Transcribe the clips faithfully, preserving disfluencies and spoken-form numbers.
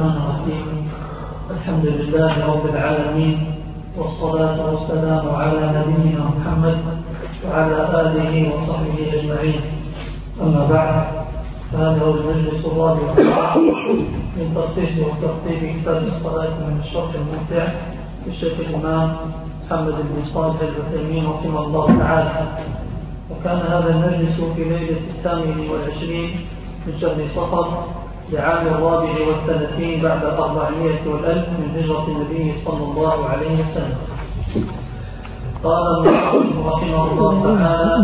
الرحمن الرحيم. الحمد لله رب العالمين، والصلاة والسلام على نبينا محمد وعلى آله وصحبه أجمعين. أما بعد، فهذا هو المجلس الرابع من تخصيص وترتيب كتاب الصلاة من الشرح الممتع للشيخ الإمام محمد بن صالح العثيمين رحمه الله تعالى. وكان هذا المجلس في ليلة الثامن والعشرين من شهر صفر لعام الرابع والثلاثين بعد الأربعمائة والألف من هجرة النبي صلى الله عليه وسلم. قال المصنف رحمه الله تعالى: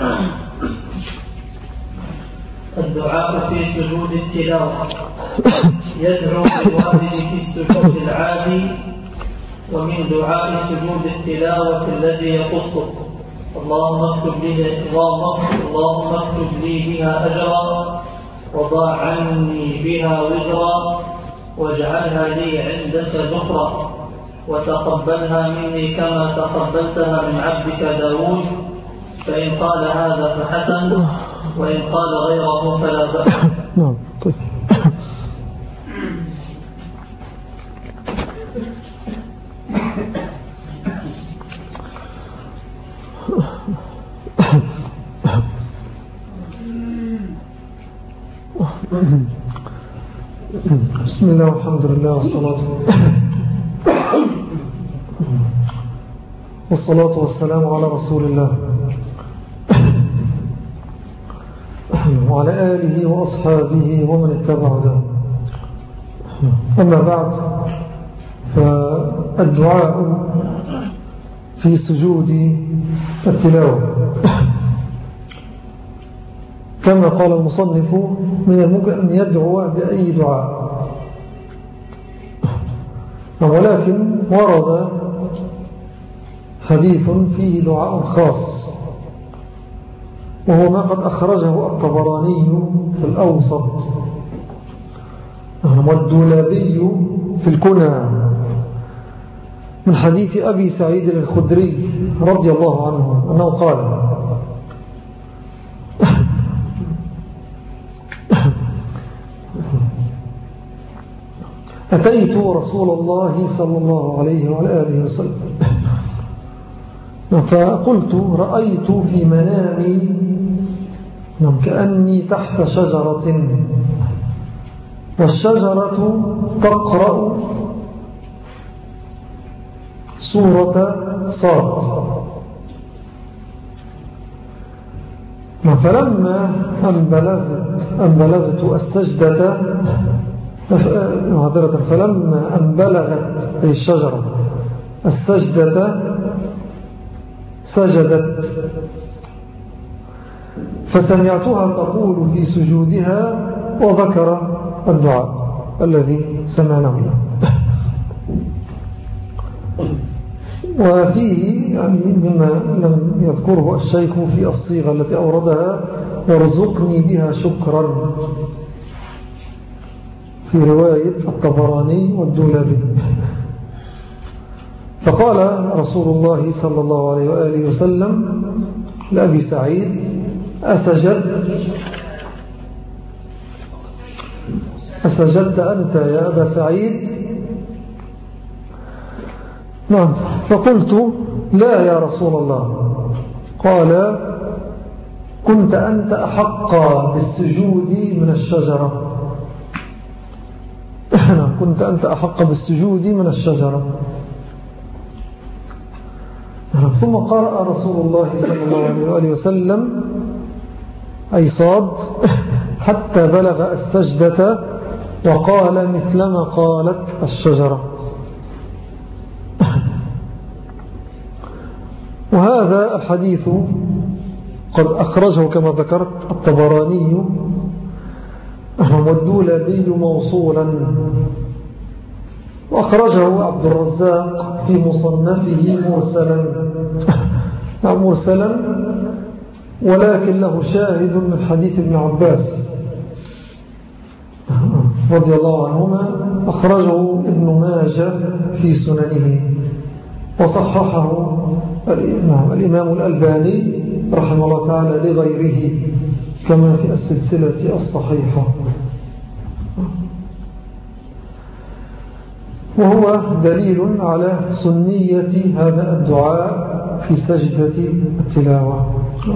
الدعاء في سجود التلاوة. يدعو الوالد في السجود العادي، ومن دعاء سجود التلاوة الذي يخصه: اللهم اكتب لي اللهم اكتب لي بها أجرا، وضع عني بها وزرا، واجعلها لي عندك ذكرا، وتقبلها مني كما تقبلتها من عبدك داود. فإن قال هذا فحسن، وإن قال غيره فلا بأس. نعم. طيب. بسم الله والحمد لله والصلاة والصلاة والسلام على رسول الله وعلى آله وأصحابه ومن اتبع ذلك. أما بعد، فالدعاء في سجود التلاوة كما قال المصنف من الممكن أن يدعو بأي دعاء، ولكن ورد حديث فيه دعاء خاص، وهو ما قد أخرجه الطبراني في الأوسط والدولابي في الكنى من حديث أبي سعيد الخدري رضي الله عنه أنه قال: أتيت رسول الله صلى الله عليه وعلى آله وسلم فقلت: رأيت في منامي كأني تحت شجرة، والشجرة تقرأ سورة صاد، فلما أن بلغت, أن بلغت السجدة فلما أن بلغت الشجرة السجدة سجدت، فسمعتها تقول في سجودها، وذكر الدعاء الذي سمعناه له. وفيه يعني مما لم يذكره الشيخ في الصيغة التي أوردها: وارزقني بها شكرا، في رواية الطبراني والدولابي. فقال رسول الله صلى الله عليه وآله وسلم لأبي سعيد: أسجد أسجدت أنت يا أبا سعيد؟ نعم. فقلت: لا يا رسول الله. قال: كنت أنت أحق بالسجود من الشجرة. كنت أنت أحق بالسجود من الشجرة. ثم قرأ رسول الله صلى الله عليه وآله وسلم أي صاد حتى بلغ السجدة، وقال مثلما قالت الشجرة. وهذا الحديث قد أخرجه كما ذكرت الطبراني والدولابي موصولا، وأخرجه عبد الرزاق في مصنفه مرسلا مرسلا ولكن له شاهد من حديث ابن عباس رضي الله عنهما، أخرجه ابن ماجه في سننه، وصححه الإمام الألباني رحمه الله تعالى لغيره كما في السلسلة الصحيحة. وهو دليل على سنية هذا الدعاء في سجدة التلاوة.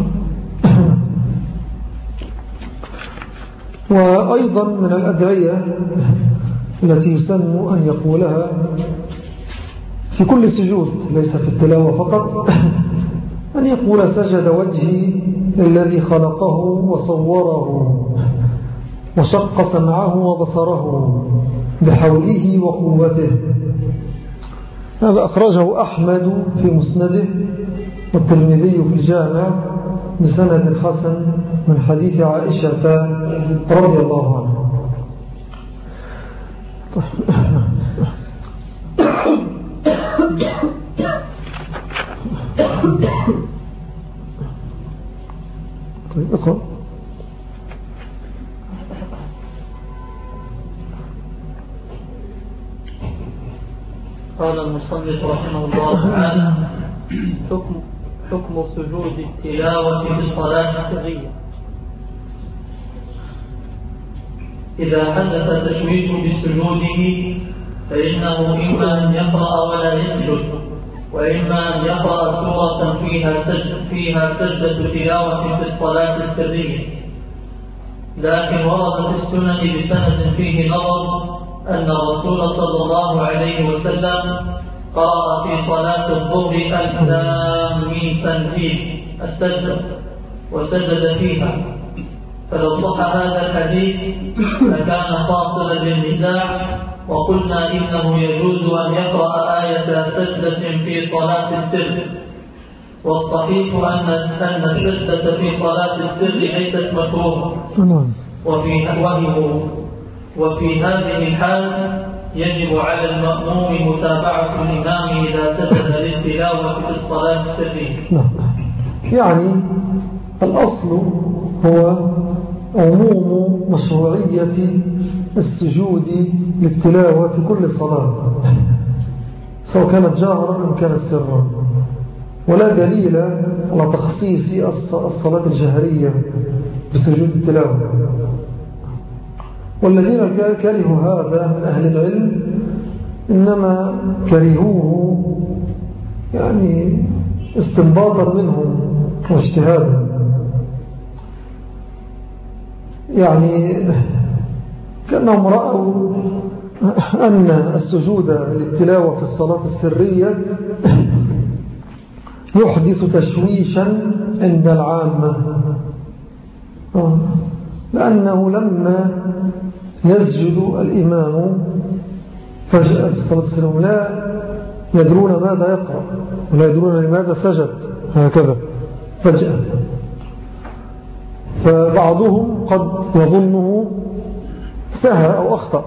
وأيضا من الأدعية التي يسن أن يقولها في كل سجود ليس في التلاوة فقط أن يقول سجد وجهي للذي خلقه وصوره وشق سمعه وبصره بحوله وقوته. هذا أخرجه أحمد في مسنده والترمذي في الجامع بسند حسن من حديث عائشة رضي الله عنها. طيب اقرأ. قال المصنف رحمه الله تعالى: حكم حكم سجود التلاوة في الصلاة السرية. إذا حدث تشويش بسجوده فإنه إما أن يقرأ ولا يسجد، وإما أن يقرأ سورة فيها سجد فيها سجدة تلاوة في الصلاة السرية. لكن ورد في السنن بسند فيه نظر أن الرسول صلى الله عليه وسلم قرأ في صلاة الظهر ألف لام ميم تنزيل السجدة وسجد فيها، فلو صح هذا الحديث لكان فاصلا للنزاع، وقلنا إنه يجوز أن يقرأ آية سجدة في صلاة السر، والصحيح أن السجدة في صلاة السر ليست مكروهة، وفي وهو وفي هذه الحال يجب على المأموم متابعة الإمام إذا سجد للتلاوة في الصلاة السرية. يعني الأصل هو عموم مشروعية السجود للتلاوة في كل صلاة سواء كانت جاهرا أم كانت سرا، ولا دليل على تخصيص الصلاة الجهرية بسجود التلاوة. والذين كرهوا هذا من أهل العلم إنما كرهوه يعني استنباطا منهم واجتهادا، يعني كأنهم رأوا أن السجود للتلاوة في الصلاة السرية يحدث تشويشا عند العامة، لأنه لما يسجد الإمام فجأة في الصلاة السرية لا يدرون ماذا يقرأ ولا يدرون لماذا سجد هكذا فجأة، فبعضهم قد يظنه سهى أو أخطأ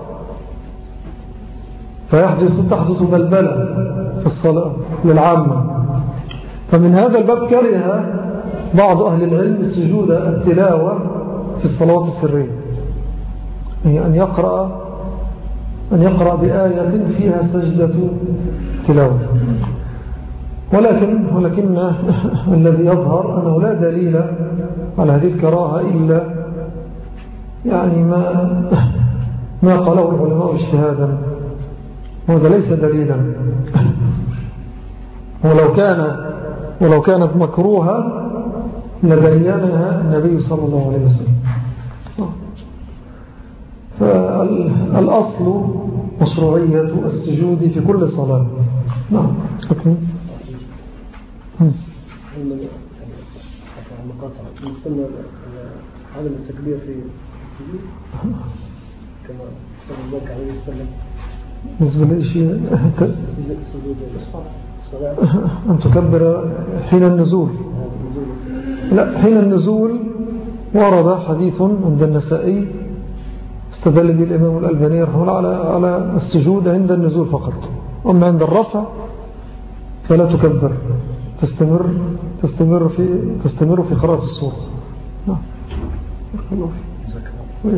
فيحدث تحدث بلبلة في الصلاة للعامة. فمن هذا الباب كره بعض أهل العلم سجود التلاوة في الصلوات السرية، يعني أن يقرأ أن يقرأ بآية فيها سجدة تلاوة. ولكن ولكن الذي يظهر أنه لا دليل على هذه الكراهة إلا يعني ما ما قاله العلماء اجتهادا، وهذا ليس دليلا. ولو كان ولو كانت مكروهة لبينها النبي صلى الله عليه وسلم. فالأصل مشروعية السجود في كل صلاة. نعم. المقاطعة نستنى عدم التكبير في السجود كما قال ذلك عليه السلام بالنسبة للشيء سجود الصلاة أن تكبر حين النزول. لا، حين النزول ورد حديث عند النسائي استدل به الإمام الألباني رحمه الله على على السجود عند النزول فقط، أما عند الرفع فلا تكبر، تستمر تستمر في تستمر في قراءة السورة. نعم. الله في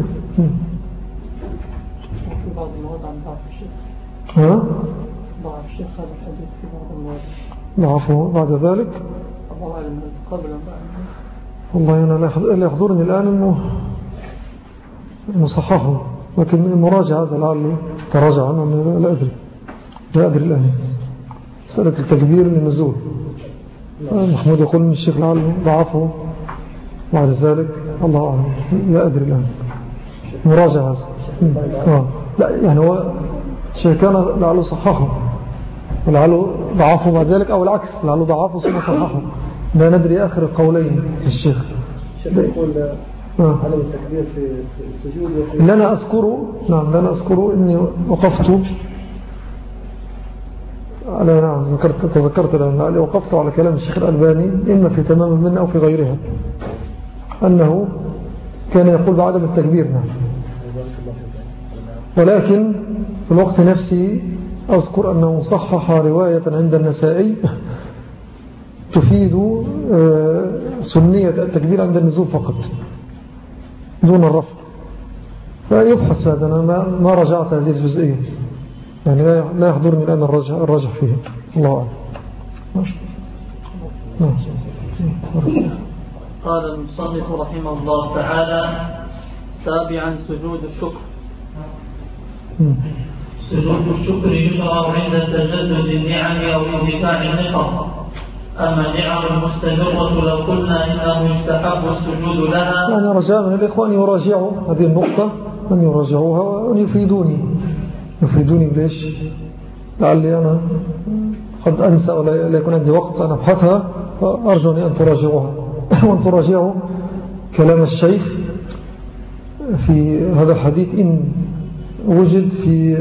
بعض المواضع ضعف الشيخ. ها؟ ضعف الشيخ هذا الحديث في بعض المواضع. ضعفه بعد ذلك. الله أعلم قبل بعد. والله أنا لا يحضرني الآن إنه مصححه، لكن المراجعة هذا لعله تراجع عنه لا أدري. لا أدري الآن مسألة التكبير للنزول. محمود يقول من الشيخ لعله ضعفه بعد ذلك، الله أعلم، لا أدري الآن، مراجع هذا. آه. لا يعني هو الشيخ كان لعله صححه ولعله ضعفه بعد ذلك، أو العكس لعله ضعفه ثم صححه، لا ندري آخر القولين للشيخ. الشيخ يقول عدم التكبير في السجود وفي اللي أنا أذكره، نعم اللي أنا أذكره إني وقفت على، نعم ذكرت تذكرت الآن، وقفت على كلام الشيخ الألباني إما في تمام منه أو في غيرها، أنه كان يقول بعدم التكبير. نعم. ولكن في الوقت نفسه أذكر أنه صحح رواية عند النسائي تفيد سنية التكبير عند النزول فقط دون الرفع، فيبحث هذا. أنا ما رجعت هذه الجزئية، يعني لا يحضرني الآن الرجع, الرجع فيه. الله أعلم. قال المصنف رحمه الله تعالى: سابعا سجود الشكر. سجود الشكر يشرع عند تجدد النعم أو اندفاع النقم. أما النعم المستمرة لو قلنا إنه يستحب السجود لها، يعني رجاء من الإخوان يراجعوا هذه النقطة، أن يراجعوها وأن يفيدوني يفيدوني بليش، لعلي أنا قد أنسى ولا يكون عندي وقت أن أبحثها، فأرجوني أن تراجعوها وأن تراجعوا كلام الشيخ في هذا الحديث إن وجد في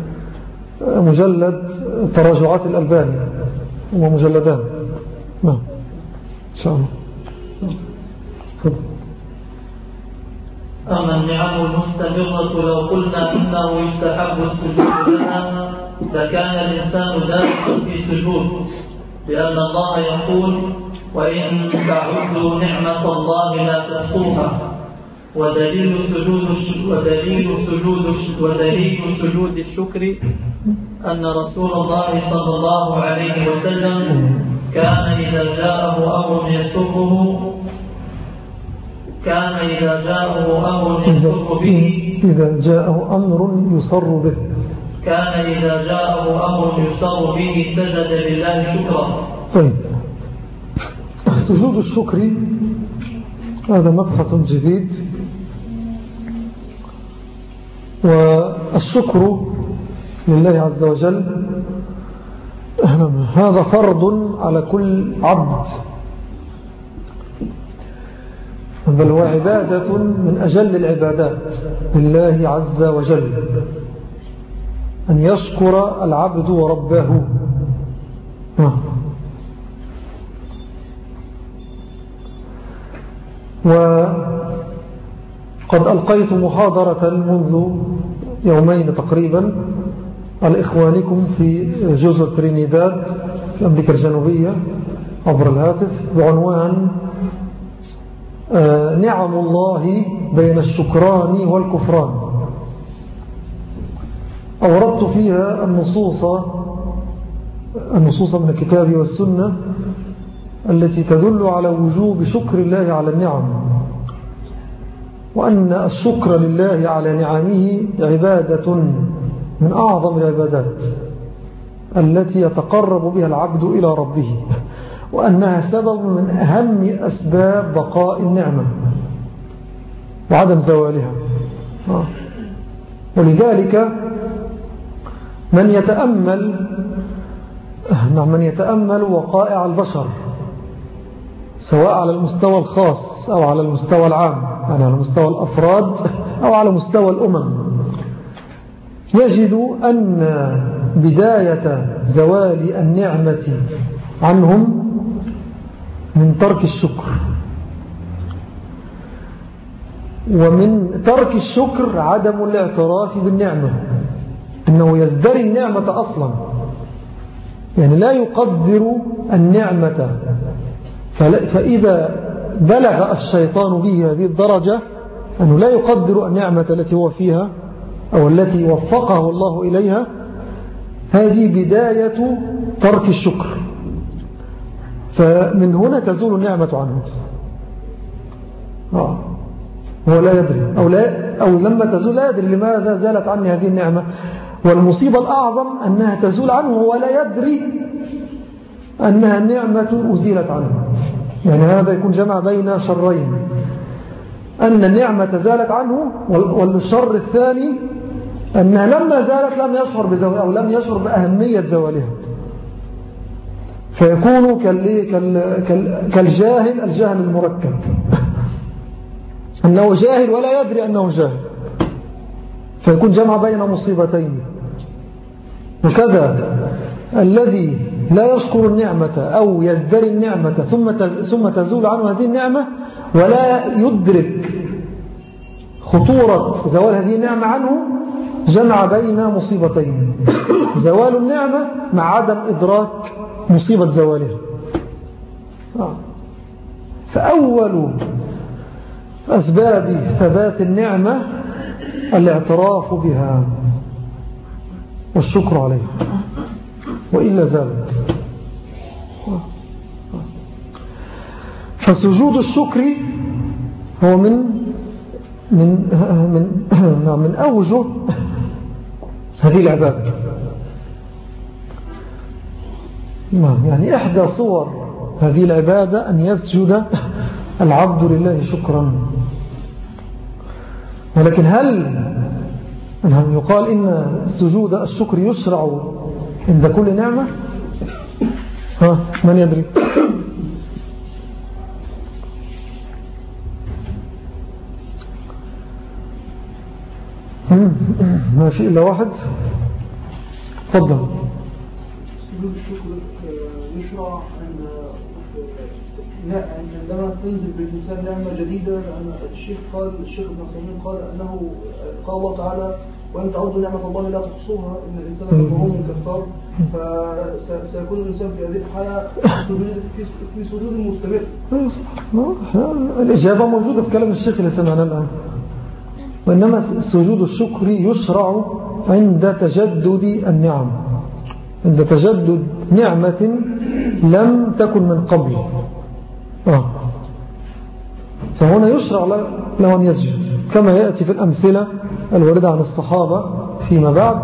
مجلد تراجعات الألباني ومجلدان. نعم إن شاء الله. أما النعم المستمرة لو قلنا إنه يستحب السجود لها لكان الإنسان دائما في سجود، لأن الله يقول: وإن تعدوا نعمة الله لا تحصوها. ودليل سجود ودليل سجود ودليل سجود الشكر أن رسول الله صلى الله عليه وسلم كان إذا جاءه أمر يسره كان إذا جاءه أمر يسر به إذا جاءه أمر يسر به كان إذا جاءه أمر يسر به سجد لله شكرا. طيب، سجود الشكر هذا مبحث جديد، والشكر لله عز وجل هذا فرض على كل عبد، بل هو عبادة من أجل العبادات لله عز وجل، أن يشكر العبد وربه. وقد ألقيت محاضرة منذ يومين تقريبا على إخوانكم في جزر ترينيداد في أمريكا الجنوبية عبر الهاتف بعنوان نعم الله بين الشكران والكفران. أوردت فيها النصوص النصوص من الكتاب والسنة التي تدل على وجوب شكر الله على النعم، وأن الشكر لله على نعمه عبادة من أعظم العبادات التي يتقرب بها العبد إلى ربه، وأنها سبب من أهم أسباب بقاء النعمة وعدم زوالها. ولذلك من يتأمل من يتأمل وقائع البشر سواء على المستوى الخاص أو على المستوى العام، يعني على مستوى الأفراد أو على مستوى الأمم، يجد أن بداية زوال النعمة عنهم من ترك الشكر، ومن ترك الشكر عدم الاعتراف بالنعمة، أنه يزدري النعمة أصلا، يعني لا يقدر النعمة. فإذا بلغ الشيطان به هذه الدرجة أنه لا يقدر النعمة التي هو فيها أو التي وفقه الله إليها، هذه بداية ترك الشكر، فمن هنا تزول النعمة عنه. آه. هو لا يدري أو, لا أو لما تزول لا يدري لماذا زالت عني هذه النعمة، والمصيبة الأعظم أنها تزول عنه ولا يدري أنها النعمة أزيلت عنه. يعني هذا يكون جمع بين شرين، أن النعمة زالت عنه، والشر الثاني أنها لما زالت لم يشعر بزوالها أو لم يشعر بأهمية زوالها، فيكون كالجاهل الجهل المركب، أنه جاهل ولا يدري أنه جاهل، فيكون جمع بين مصيبتين. وكذا الذي لا يشكر النعمة أو يزدري النعمة ثم تزول عنه هذه النعمة ولا يدرك خطورة زوال هذه النعمة عنه، جمع بين مصيبتين: زوال النعمة مع عدم إدراك مصيبة زوالها. فأول أسباب ثبات النعمة الاعتراف بها والشكر عليها، وإلا زالت. فسجود الشكر هو من من من من أوجه هذه العبادة. يعني إحدى صور هذه العبادة أن يسجد العبد لله شكرا. ولكن هل يقال إن سجود الشكر يشرع عند كل نعمة؟ ها من يدري؟ ما في إلا واحد. تفضل. سجود الشكر يشرع عندما تنزل بالإنسان نعمة جديدة، لأن الشيخ قال الشيخ ابن عثيمين قال أنه قال الله تعالى: وأن تعودوا نعمة الله لا تحصوها إن الإنسان لظلوم كفار. فسيكون الإنسان في هذه الحالة في سجود مستمر. الإجابة موجودة في كلام الشيخ اللي سمعنا الآن. وإنما سجود الشكر يشرع عند تجدد النعم، عند تجدد نعمة لم تكن من قبل. آه. فهنا يشرع له أن يسجد كما يأتي في الأمثلة الواردة عن الصحابة فيما بعد.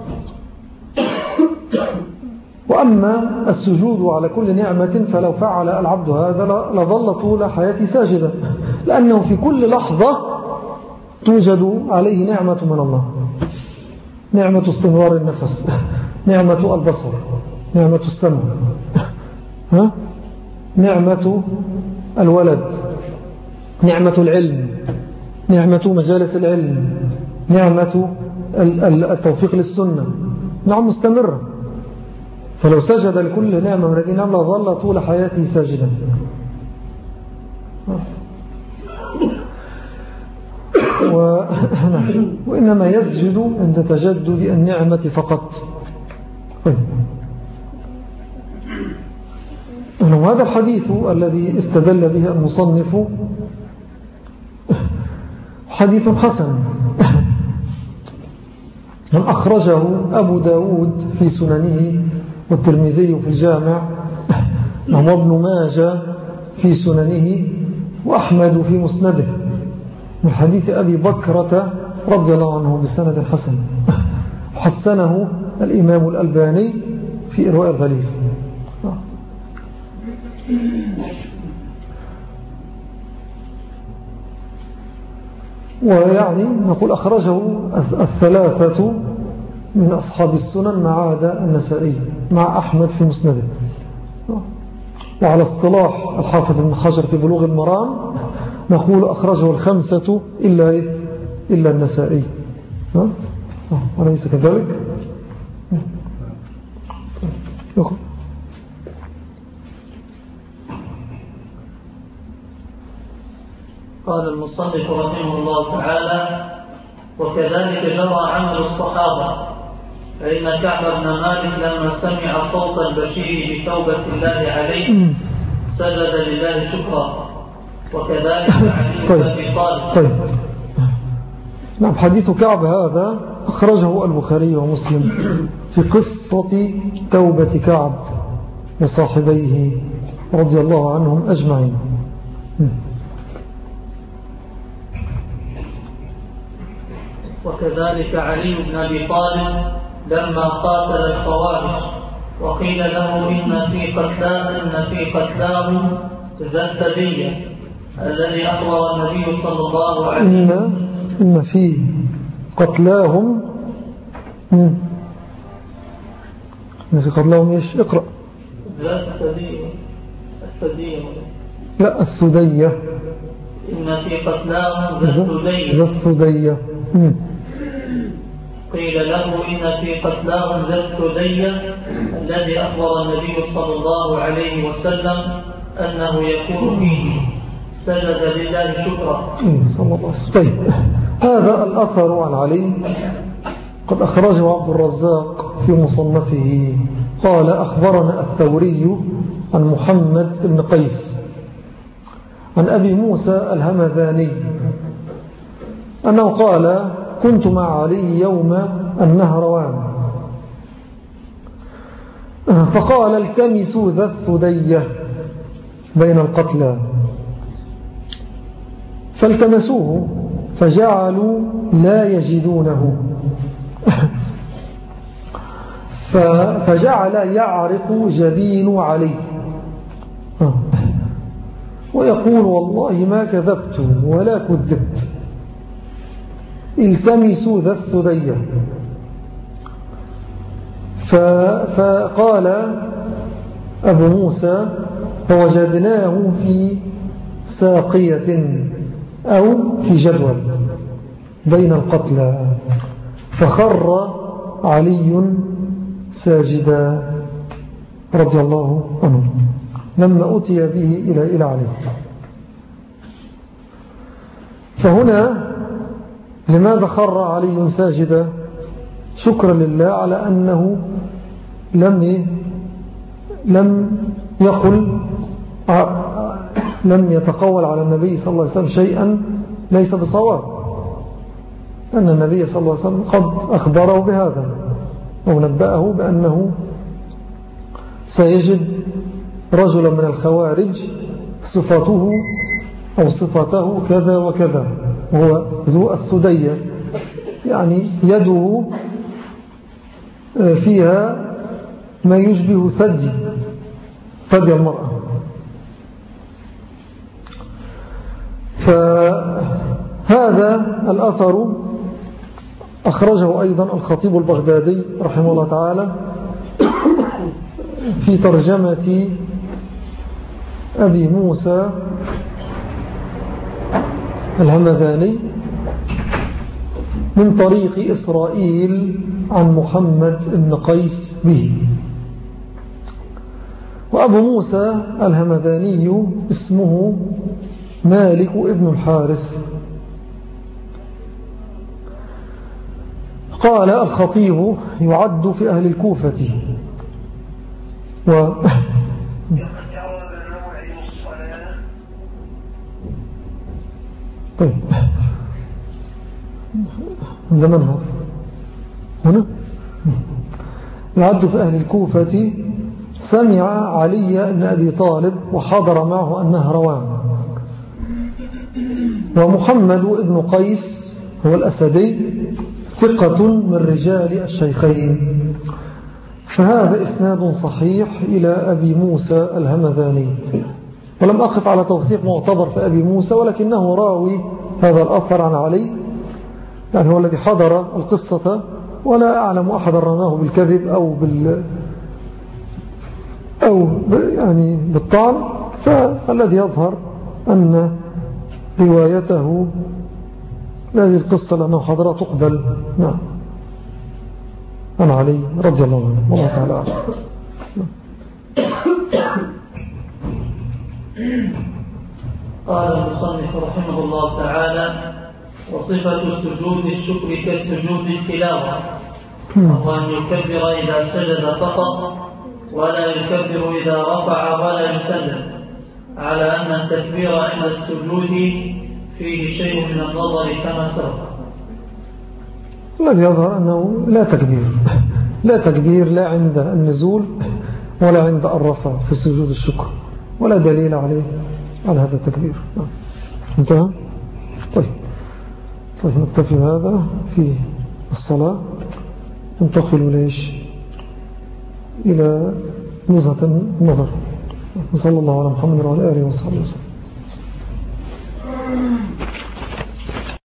وأما السجود على كل نعمة فلو فعل العبد هذا لظل طول حياته ساجدا، لأنه في كل لحظة توجد عليه نعمة من الله: نعمة استمرار النفس، نعمة البصر، نعمة السمع، ها؟ نعمة الولد، نعمة العلم، نعمة مجالس العلم، نعمة التوفيق للسنة. نعم مستمرة. فلو سجد لكل نعمة من هذه النعمة ظل طول حياته ساجدا. و... وإنما يسجد عند تجدد النعمة فقط. طيب. وهذا الحديث الذي استدل به المصنف حديث حسن أخرجه أبو داود في سننه، والترمذي في الجامع، وابن ماجه في سننه، وأحمد في مسنده، من حديث أبي بكرة رضي الله عنه بسند حسن، حسنه الإمام الألباني في إرواء الغليل. ويعني نقول أخرجه الثلاثة من أصحاب السنن ما عدا النسائي مع أحمد في مسنده. وعلى اصطلاح الحافظ ابن حجر في بلوغ المرام نقول أخرجه الخمسة إلا, إلا النسائي. وليس كذلك؟ يقول قال المصنف رحمه الله تعالى: وكذلك جرى عمل الصحابة، فإن كعب بن مالك لما سمع صوت البشير بتوبة الله عليه سجد لله شكرا، وكذلك علي بن أبي طالب. طيب. نعم، حديث كعب هذا أخرجه البخاري ومسلم في قصة توبة كعب وصاحبيه رضي الله عنهم أجمعين. وكذلك علي بن أبي طالب لما قاتل الخوارج وقيل له إن في قتلاه إن في قتلاه ذا الثدية الذي أخبر النبي صلى الله عليه وسلم إن, إن في قتلاهم إن في قتلاهم إيش اقرأ ذا الثدية الثدية لا الثدية إن في قتلاهم ذا الثدية ذا الثدية قيل له إن في قتلاهم ذا الثدية الذي أخبر النبي صلى الله عليه وسلم أنه يكون فيه سجد لله شكرا صلى الله عليه وسلم. طيب هذا الأثر عن علي قد أخرجه عبد الرزاق في مصنفه قال أخبرنا الثوري عن محمد بن قيس عن أبي موسى الهمذاني أنه قال كنت مع علي يوم النهروان فقال التمسوا ذا الثدية بين القتلى فالتمسوه فجعلوا لا يجدونه فجعل يعرق جبين علي ويقول والله ما كذبت ولا كذبت التمسوا ذا الثدية. فقال أبو موسى فوجدناه في ساقية أو في جدول بين القتلى فخر علي ساجدا رضي الله عنه لما أتي به إلى إلى علي. فهنا لماذا خر علي ساجدا؟ شكرا لله على أنه لم لم يقل لم يتقول على النبي صلى الله عليه وسلم شيئا ليس بصواب، أن النبي صلى الله عليه وسلم قد أخبره بهذا أو نبأه بأنه سيجد رجلا من الخوارج صفته أو صفته كذا وكذا وهو ذو الثدية، يعني يده فيها ما يشبه ثدي ثدي المرأة. فهذا الأثر أخرجه أيضا الخطيب البغدادي رحمه الله تعالى في ترجمة أبي موسى الهمذاني من طريق إسرائيل عن محمد بن قيس به. وأبو موسى الهمذاني اسمه مالك ابن الحارث. قال الخطيب يعد في أهل الكوفة و طيب من زمان هذا هنا يعد في أهل الكوفة سمع علي بن أبي طالب وحضر معه النهروان. ومحمد بن قيس هو الأسدي ثقة من رجال الشيخين. فهذا إسناد صحيح إلى أبي موسى الهمذاني. ولم أقف على توثيق معتبر في أبي موسى، ولكنه راوي هذا الأثر عن علي، يعني هو الذي حضر القصة، ولا أعلم أحد رماه بالكذب أو بال أو يعني بالطعن. فالذي يظهر أن روايته هذه القصة لأنه حضرها تقبل. نعم عن علي رضي الله عنه والله تعالى عنه. قال المصنف رحمه الله تعالى وصفة سجود الشكر كسجود التلاوة، وهو أن يكبر إذا سجد فقط ولا يكبر إذا رفع ولا يسلم، على أن التكبير عند السجود فيه شيء من النظر كما سبق. الذي يظهر أنه لا تكبير لا تكبير لا عند النزول ولا عند الرفع في سجود الشكر، ولا دليل عليه على هذا التكبير. انتهى. طيب طيب نكتفي هذا في الصلاة. ننتقل ليش إلى نزهة النظر. وصلى الله على محمد وعلى آله وصحبه وسلم.